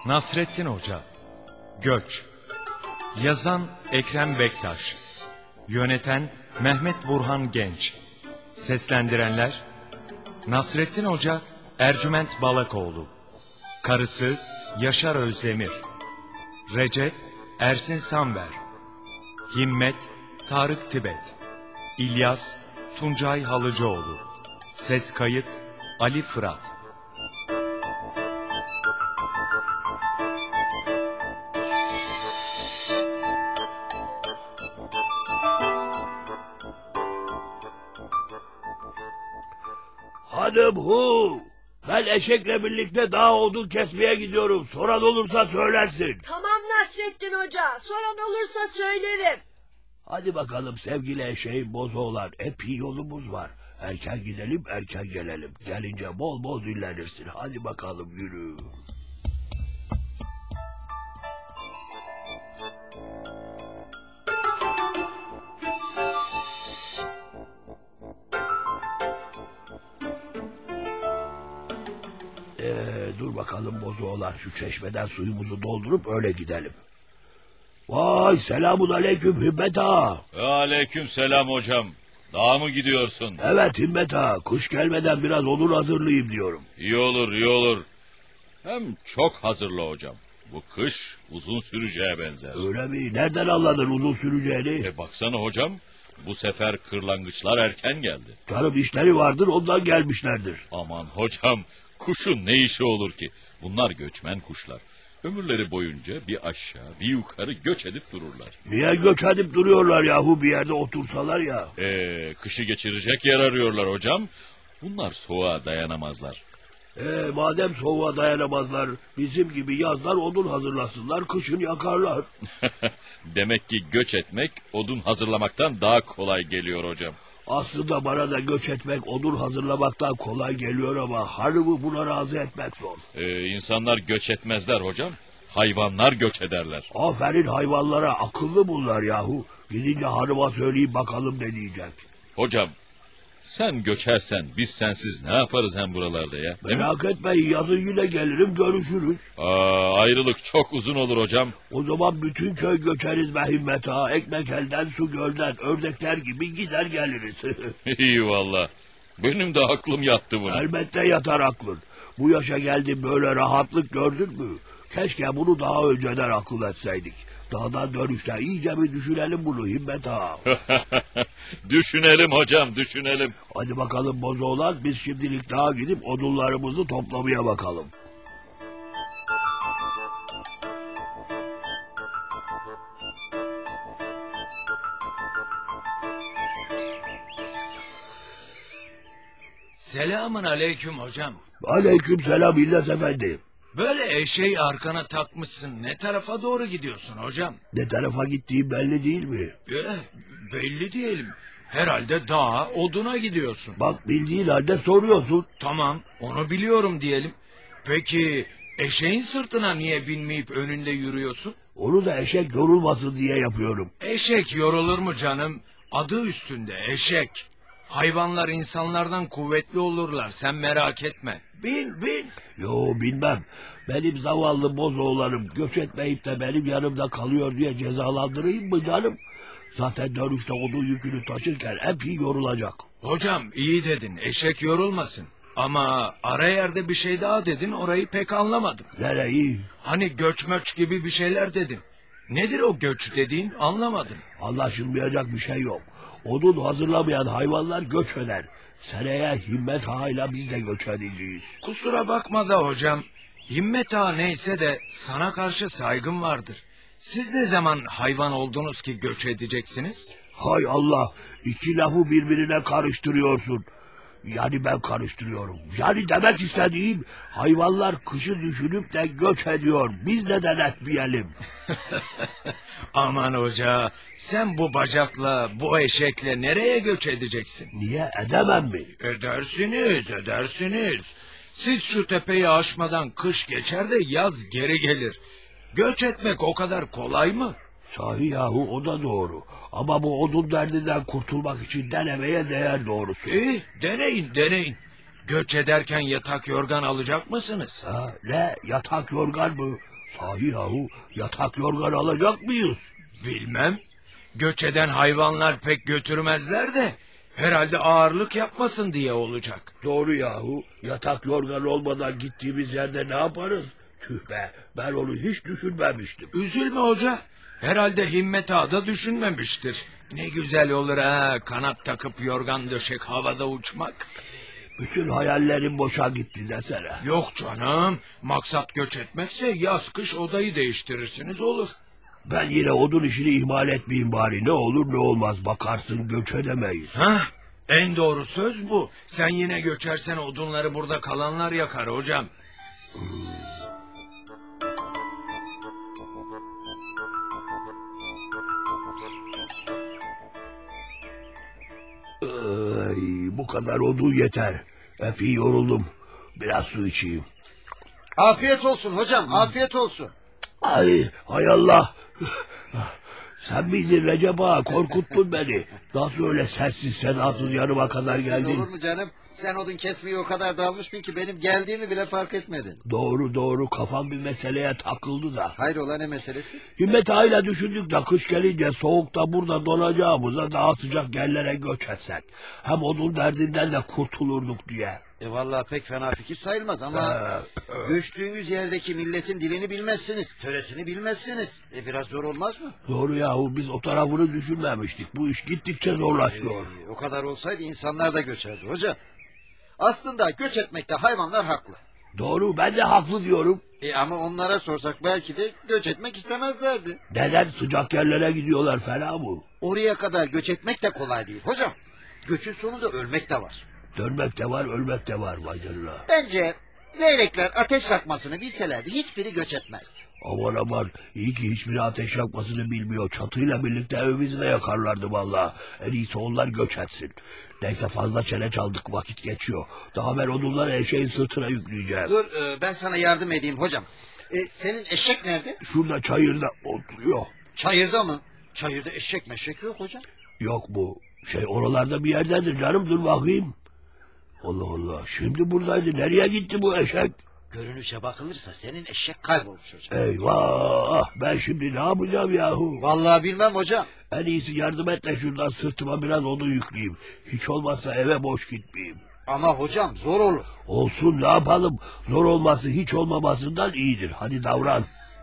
Nasrettin Hoca. Göç. Yazan Ekrem Bektaş. Yöneten Mehmet Burhan Genç. Seslendirenler Nasrettin Hoca Ercüment Balakoğlu, karısı Yaşar Özdemir, Recep Ersin Samver, Himmet Tarık Tibet, İlyas Tuncay Halıcıoğlu. Ses kayıt Ali Fırat. Hanım hu! Ben eşekle birlikte dağ odun kesmeye gidiyorum. Soran olursa söylersin. Tamam Nasrettin Hoca. Soran olursa söylerim. Hadi bakalım sevgili eşeğim bozoğlan. Epey yolumuz var. Erken gidelim erken gelelim. Gelince bol bol dinlenirsin. Hadi bakalım yürü. Dur bakalım bozoğlan, şu çeşmeden suyumuzu doldurup öyle gidelim. Vay selamun aleyküm Himmet ağa. Aleyküm selam hocam. Dağa mı gidiyorsun? Evet Himmet ağa, kış gelmeden biraz odun hazırlayayım diyorum. İyi olur iyi olur. Hem çok hazırla hocam. Bu kış uzun süreceğe benzer. Öyle mi? Nereden anladın uzun süreceğini? Baksana hocam. Bu sefer kırlangıçlar erken geldi. Canım işleri vardır ondan gelmişlerdir. Aman hocam, kuşun ne işi olur ki? Bunlar göçmen kuşlar. Ömürleri boyunca bir aşağı bir yukarı göç edip dururlar. Niye göç edip duruyorlar yahu, bir yerde otursalar ya? Kışı geçirecek yer arıyorlar hocam. Bunlar soğuğa dayanamazlar. Madem soğuğa dayanamazlar, bizim gibi yazlar odun hazırlasınlar, kışın yakarlar. Demek ki göç etmek odun hazırlamaktan daha kolay geliyor hocam. Aslında bana da göç etmek odun hazırlamaktan kolay geliyor ama hanımı buna razı etmek zor. İnsanlar göç etmezler hocam. Hayvanlar göç ederler. Aferin hayvanlara, akıllı bunlar yahu. Gidince hanıma söyleyeyim bakalım ne diyecek. Hocam sen göçersen biz sensiz ne yaparız hem buralarda ya? Merak etmeyin, yazın yine gelirim, görüşürüz. Ayrılık çok uzun olur hocam. O zaman bütün köy göçeriz be Himmet ağa. Ekmek elden su gölden, ördekler gibi gider geliriz. İyi valla. Benim de aklım yattı buna. Elbette yatar aklın. Bu yaşa geldin böyle rahatlık gördün mü? Keşke bunu daha önceden akıl etseydik. Dağdan dönüşte iyice bir düşünelim bunu Himmet ağa. Düşünelim hocam, düşünelim. Hadi bakalım bozoğlan, biz şimdilik dağa gidip odunlarımızı toplamaya bakalım. Selamun aleyküm hocam. Aleyküm selam İlyas efendi. Böyle eşeği arkana takmışsın. Ne tarafa doğru gidiyorsun hocam? Ne tarafa gittiğim belli değil mi? Belli diyelim. Herhalde dağa, oduna gidiyorsun. Bak bildiğin halde soruyorsun. Tamam, onu biliyorum diyelim. Peki eşeğin sırtına niye binmeyip önünde yürüyorsun? Onu da eşek yorulmasın diye yapıyorum. Eşek yorulur mu canım? Adı üstünde eşek. Hayvanlar insanlardan kuvvetli olurlar, sen merak etme. Bin bin. Yo bilmem. Benim zavallı bozoğlarım göç etmeyip de benim yanımda kalıyor diye cezalandırayım mı canım? Zaten dönüşte odun yükünü taşırken hep iyi yorulacak. Hocam iyi dedin, eşek yorulmasın. Ama ara yerde bir şey daha dedin, orayı pek anlamadım. Nereyi? Hani göç möç gibi bir şeyler dedin. Nedir o göç dediğin, anlamadım. Anlaşılmayacak bir şey yok. Odun hazırlamayan hayvanlar göç eder. Seneye Himmet Ağa'yla biz de göç edeceğiz. Kusura bakma da hocam, Himmet Ağa neyse de sana karşı saygım vardır. Siz ne zaman hayvan oldunuz ki göç edeceksiniz? Hay Allah, iki lafı birbirine karıştırıyorsun. Yani ben karıştırıyorum. Yani demek istediğim, hayvanlar kışı düşünüp de göç ediyor. Biz neden etmeyelim? Aman hoca, sen bu bacakla, bu eşekle nereye göç edeceksin? Niye, edemem mi? Edersiniz. Siz şu tepeyi aşmadan kış geçer de yaz geri gelir. Göç etmek o kadar kolay mı? Sahi yahu, o da doğru. Ama bu odun derdinden kurtulmak için denemeye değer doğrusu. Deneyin. Göç ederken yatak yorgan alacak mısınız? Ne, yatak yorgan mı? Sahi yahu, yatak yorgan alacak mıyız? Bilmem. Göç eden hayvanlar pek götürmezler de herhalde ağırlık yapmasın diye olacak. Doğru yahu, yatak yorgan olmadan gittiğimiz yerde ne yaparız? Tüh be, ben onu hiç düşünmemiştim. Üzülme hoca. Herhalde Himmet Ağa da düşünmemiştir. Ne güzel olur ha, kanat takıp yorgan döşek havada uçmak. Bütün hayallerim boşa gitti desene. Yok canım, maksat göç etmekse yaz kış odayı değiştirirsiniz olur. Ben yine odun işini ihmal etmeyeyim bari, ne olur ne olmaz, bakarsın göç edemeyiz. Hah, en doğru söz bu. Sen yine göçersen odunları burada kalanlar yakar hocam. Ay, bu kadar odun yeter. Epey yoruldum. Biraz su içeyim. Afiyet olsun hocam, afiyet olsun. Ay, hay Allah. Sen miydin Recep Ağa? Korkuttun beni. Nasıl öyle sessiz sedasız yanıma kadar Siz geldin? olur mu canım? Sen odun kesmeye o kadar dalmıştın ki benim geldiğimi bile fark etmedin. Doğru, kafam bir meseleye takıldı da. Hayrola, ne meselesi? Himmet Ağa'yla düşündük de kış gelince soğukta burada donacağımıza daha sıcak yerlere göç etsek. Hem odun derdinden de kurtulurduk diye. Vallahi pek fena fikir sayılmaz ama göçtüğünüz yerdeki milletin dilini bilmezsiniz, töresini bilmezsiniz. Biraz zor olmaz mı? Doğru yahu, biz o tarafını düşünmemiştik. Bu iş gittikçe zorlaşıyor. O kadar olsaydı insanlar da göçerdi hocam. Aslında göç etmekte hayvanlar haklı. Doğru, ben de haklı diyorum. Ama onlara sorsak belki de göç etmek istemezlerdi. Neden sıcak yerlere gidiyorlar fena mı? Oraya kadar göç etmek de kolay değil hocam. Göçün sonunda ölmek de var. Dönmek de var, ölmek de var vay canına. Bence leylekler ateş yakmasını bilselerdi hiçbiri göç etmezdi. Aman, iyi ki hiçbiri ateş yakmasını bilmiyor. Çatıyla birlikte evimizi de yakarlardı vallahi. En iyisi onlar göç etsin. Neyse, fazla çene çaldık, vakit geçiyor. Daha ben odunları eşeğin sırtına yükleyeceğim. Dur, ben sana yardım edeyim hocam. Senin eşek nerede? Şurada çayırda oturuyor. Çayırda mı? Çayırda eşek meşek yok hocam. Yok bu. Oralarda bir yerdedir canım, dur bakayım. Allah Allah, şimdi buradaydı, nereye gitti bu eşek? Görünüşe bakılırsa senin eşek kaybolmuş hocam. Eyvah, ben şimdi ne yapacağım yahu? Vallahi bilmem hocam. En iyisi yardım et de şuradan sırtıma biraz odun yükleyeyim. Hiç olmazsa eve boş gitmeyeyim. Ama hocam zor olur. Olsun, ne yapalım? Zor olması hiç olmamasından iyidir. Hadi davran.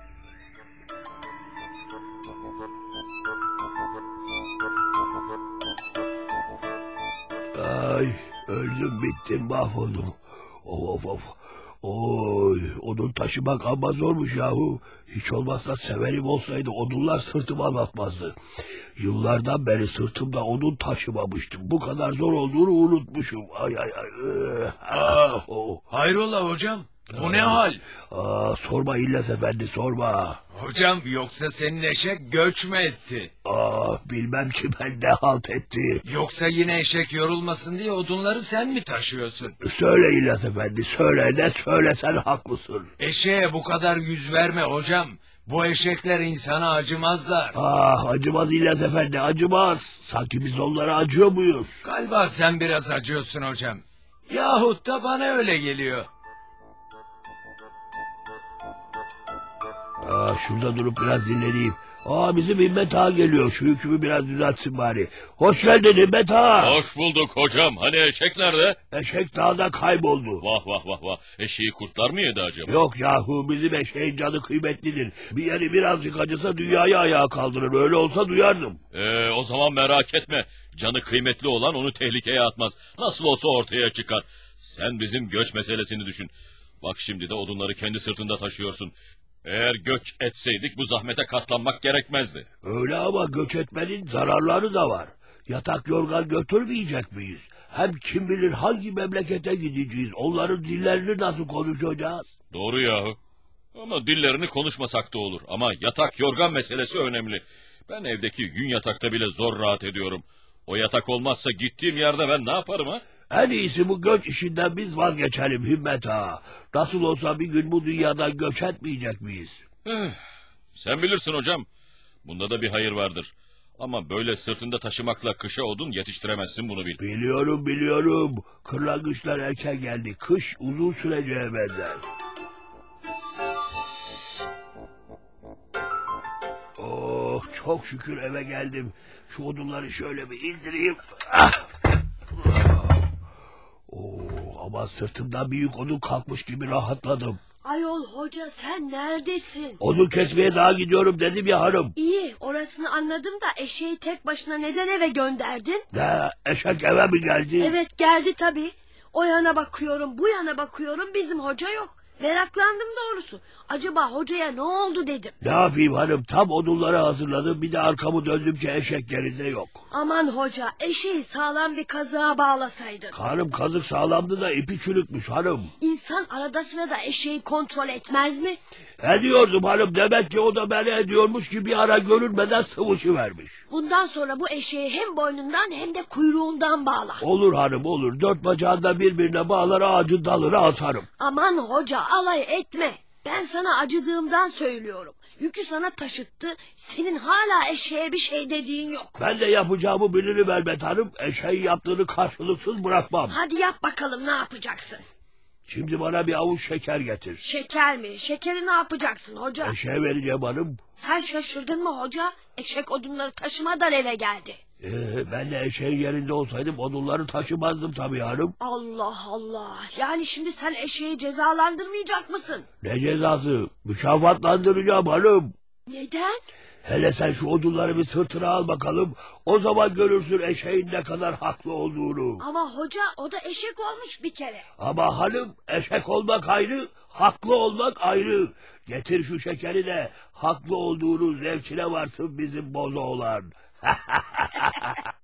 Ay, öldüm bittim, mahvoldum. Of. Oy, odun taşımak amma zormuş yahu. Hiç olmazsa severim olsaydı odunlar sırtıma batmazdı. Yıllardan beri sırtımda odun taşımamıştım. Bu kadar zor olduğunu unutmuşum. Ay. Hayrola hocam? Bu ne hal? Sorma İlyas Efendi, sorma. Hocam, yoksa senin eşek göç mü etti? Bilmem ki ben ne halt etti. Yoksa yine eşek yorulmasın diye odunları sen mi taşıyorsun? Söyle İlyas Efendi, söyle, ne söylesen haklısın. Eşeğe bu kadar yüz verme hocam. Bu eşekler insana acımazlar. Acımaz İlyas Efendi, acımaz. Sanki biz onlara acıyor muyuz? Galiba sen biraz acıyorsun hocam. Yahut da bana öyle geliyor. Şurada durup biraz dinleneyim. Bizim Himmet Ağa geliyor. Şu yükümü biraz düzeltsin bari. Hoş geldin Himmet Ağa. Hoş bulduk hocam. Hani eşek nerede? Eşek dağda kayboldu. Vah. Eşeği kurtlar mı yedi acaba? Yok yahu, bizim eşeğin canı kıymetlidir. Bir yeri birazcık acısa dünyayı ayağa kaldırır. Öyle olsa duyardım. O zaman merak etme. Canı kıymetli olan onu tehlikeye atmaz. Nasıl olsa ortaya çıkar. Sen bizim göç meselesini düşün. Bak, şimdi de odunları kendi sırtında taşıyorsun. Eğer göç etseydik bu zahmete katlanmak gerekmezdi. Öyle ama göç etmenin zararları da var. Yatak yorgan götürmeyecek miyiz? Hem kim bilir hangi memlekete gideceğiz? Onların dillerini nasıl konuşacağız? Doğru yahu. Ama dillerini konuşmasak da olur. Ama yatak yorgan meselesi önemli. Ben evdeki yün yatakta bile zor rahat ediyorum. O yatak olmazsa gittiğim yerde ben ne yaparım ha? En iyisi bu göç işinden biz vazgeçelim Himmet Ağa. Nasıl olsa bir gün bu dünyadan göç etmeyecek miyiz? Sen bilirsin hocam. Bunda da bir hayır vardır. Ama böyle sırtında taşımakla kışa odun yetiştiremezsin, bunu bil. Biliyorum. Kırlangıçlar erken geldi. Kış uzun süreceğe benzer. Oh, çok şükür eve geldim. Şu odunları şöyle bir indireyim. Ah! Ama sırtımdan büyük odun kalkmış gibi rahatladım. Ayol hoca sen neredesin? Odun kesmeye daha gidiyorum dedim ya hanım. İyi orasını anladım da eşeği tek başına neden eve gönderdin? Ne, eşek eve mi geldi? Evet geldi tabii. O yana bakıyorum bu yana bakıyorum bizim hoca yok. Meraklandım doğrusu. Acaba hocaya ne oldu dedim. Ne yapayım hanım, tam odunları hazırladım, bir de arkamı döndüm ki eşek yerinde yok. Aman hoca eşeği sağlam bir kazığa bağlasaydın. Hanım, kazık sağlamdı da ipi çürükmüş hanım. İnsan arada sırada eşeği kontrol etmez mi? Ediyordum hanım, demek ki o da beni ediyormuş ki bir ara görünmeden sıvışıvermiş. Bundan sonra bu eşeği hem boynundan hem de kuyruğundan bağla. Olur hanım olur, 4 bacağında birbirine bağlar, ağacın dalına asarım. Aman hoca alay etme. Ben sana acıdığımdan söylüyorum. Yükü sana taşıttı. Senin hala eşeğe bir şey dediğin yok. Ben de yapacağımı bilirim elbet hanım, eşeğin yaptığını karşılıksız bırakmam. Hadi yap bakalım ne yapacaksın? Şimdi bana bir avuç şeker getir. Şeker mi? Şekeri ne yapacaksın hoca? Eşeğe vereceğim hanım. Sen şaşırdın mı hoca? Eşek odunları taşımadan eve geldi. Ben de eşeğin yerinde olsaydım odunları taşımazdım tabii hanım. Allah Allah. Yani şimdi sen eşeği cezalandırmayacak mısın? Ne cezası? Mükafatlandıracağım hanım. Neden? Hele sen şu odunları bir sırtına al bakalım. O zaman görürsün eşeğin ne kadar haklı olduğunu. Ama hoca o da eşek olmuş bir kere. Ama hanım, eşek olmak ayrı, haklı olmak ayrı. Getir şu şekeri de haklı olduğunu zevkine varsın bizim bozo olan.